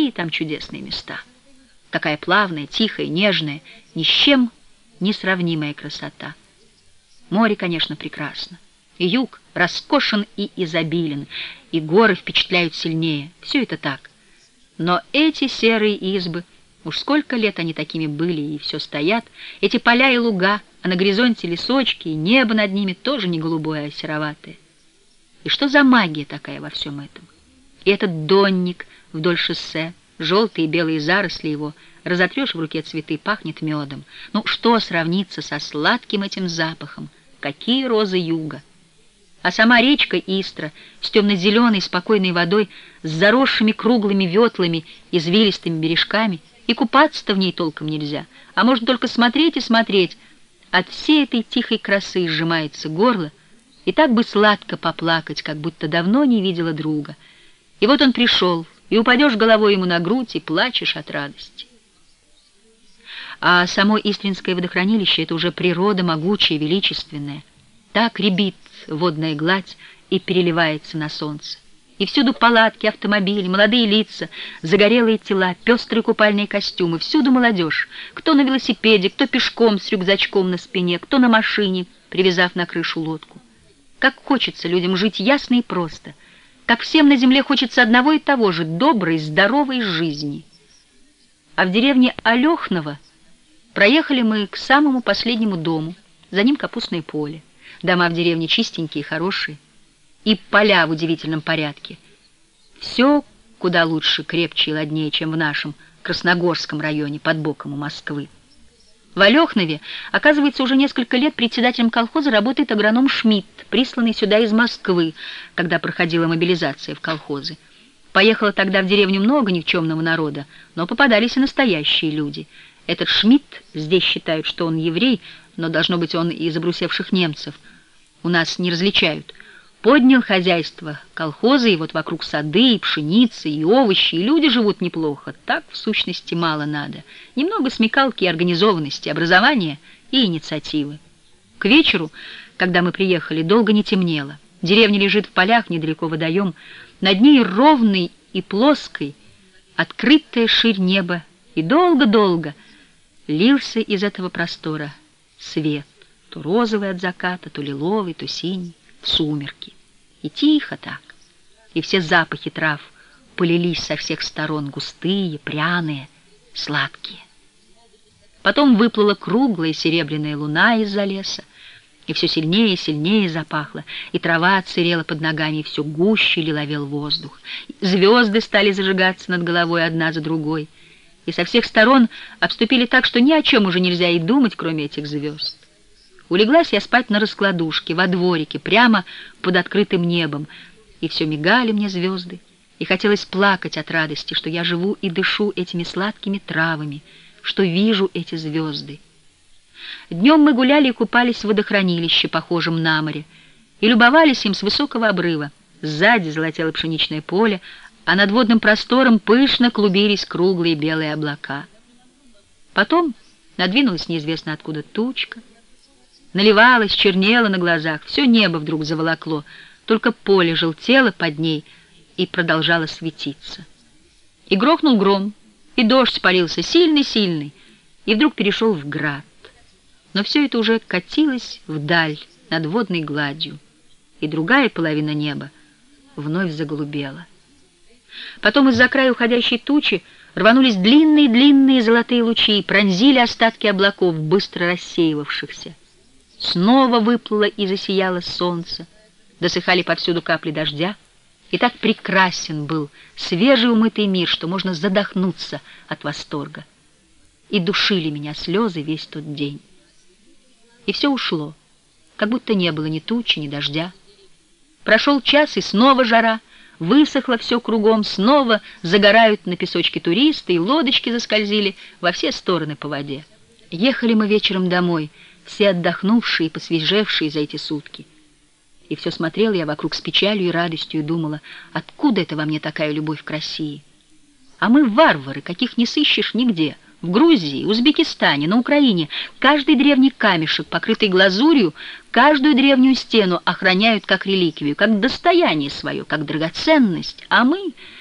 Какие там чудесные места! Какая плавная, тихая, нежная, ни с чем несравнимая красота. Море, конечно, прекрасно. И юг роскошен и изобилен, и горы впечатляют сильнее. Все это так. Но эти серые избы, уж сколько лет они такими были, и все стоят, эти поля и луга, а на горизонте лесочки, и небо над ними тоже не голубое, а сероватое. И что за магия такая во всем этом? И этот донник вдоль шоссе, желтые и белые заросли его, разотрешь в руке цветы, пахнет медом. Ну, что сравнится со сладким этим запахом? Какие розы юга! А сама речка Истра с темно-зеленой спокойной водой, с заросшими круглыми ветлами, извилистыми бережками, и купаться-то в ней толком нельзя, а можно только смотреть и смотреть. От всей этой тихой красы сжимается горло, и так бы сладко поплакать, как будто давно не видела друга. И вот он пришел, и упадешь головой ему на грудь, и плачешь от радости. А само Истринское водохранилище — это уже природа могучая, величественная. Так рябит водная гладь и переливается на солнце. И всюду палатки, автомобили, молодые лица, загорелые тела, пестрые купальные костюмы, всюду молодежь. Кто на велосипеде, кто пешком с рюкзачком на спине, кто на машине, привязав на крышу лодку. Как хочется людям жить ясно и просто, как всем на земле хочется одного и того же — доброй, здоровой жизни. А в деревне Алехново проехали мы к самому последнему дому, за ним капустное поле. Дома в деревне чистенькие, хорошие, и поля в удивительном порядке. Все куда лучше, крепче и ладнее, чем в нашем Красногорском районе под боком у Москвы. В Алехнове, оказывается, уже несколько лет председателем колхоза работает агроном Шмидт, присланный сюда из Москвы, когда проходила мобилизация в колхозы. Поехало тогда в деревню много никчемного народа, но попадались и настоящие люди. Этот Шмидт, здесь считают, что он еврей, но должно быть он из обрусевших немцев, у нас не различают, поднял хозяйство колхоза, и вот вокруг сады, и пшеницы, и овощи, и люди живут неплохо. Так, в сущности, мало надо. Немного смекалки и организованности, образования и инициативы. К вечеру, когда мы приехали, долго не темнело. Деревня лежит в полях, недалеко водоем. Над ней ровной и плоской открытая ширь неба, и долго-долго лился из этого простора свет. То розовый от заката, то лиловый, то синий, в сумерки. И тихо так. И все запахи трав полились со всех сторон, густые, пряные, сладкие. Потом выплыла круглая серебряная луна из-за леса, и все сильнее и сильнее запахло, и трава отсырела под ногами, и все гуще лиловел воздух. Звезды стали зажигаться над головой одна за другой, и со всех сторон обступили так, что ни о чем уже нельзя и думать, кроме этих звезд. Улеглась я спать на раскладушке, во дворике, прямо под открытым небом, и все мигали мне звезды, и хотелось плакать от радости, что я живу и дышу этими сладкими травами, что вижу эти звезды. Днем мы гуляли и купались в водохранилище, похожем на море, и любовались им с высокого обрыва. Сзади золотело пшеничное поле, а над водным простором пышно клубились круглые белые облака. Потом надвинулась неизвестно откуда тучка, наливалась, чернела на глазах, все небо вдруг заволокло, только поле желтело под ней и продолжало светиться. И грохнул гром, и дождь полился сильный-сильный, и вдруг перешел в град. Но все это уже катилось вдаль над водной гладью, и другая половина неба вновь заголубела. Потом из-за края уходящей тучи рванулись длинные-длинные золотые лучи и пронзили остатки облаков, быстро рассеивавшихся. Снова выплыло и засияло солнце, досыхали повсюду капли дождя, и так прекрасен был свежий умытый мир, что можно задохнуться от восторга. И душили меня слезы весь тот день. И все ушло, как будто не было ни тучи, ни дождя. Прошел час, и снова жара, высохло все кругом, снова загорают на песочке туристы, и лодочки заскользили во все стороны по воде. Ехали мы вечером домой, все отдохнувшие и посвежевшие за эти сутки. И все смотрела я вокруг с печалью и радостью и думала, откуда это во мне такая любовь к России? А мы варвары, каких не сыщешь нигде. В Грузии, Узбекистане, на Украине каждый древний камешек, покрытый глазурью, каждую древнюю стену охраняют как реликвию, как достояние свое, как драгоценность. А мы...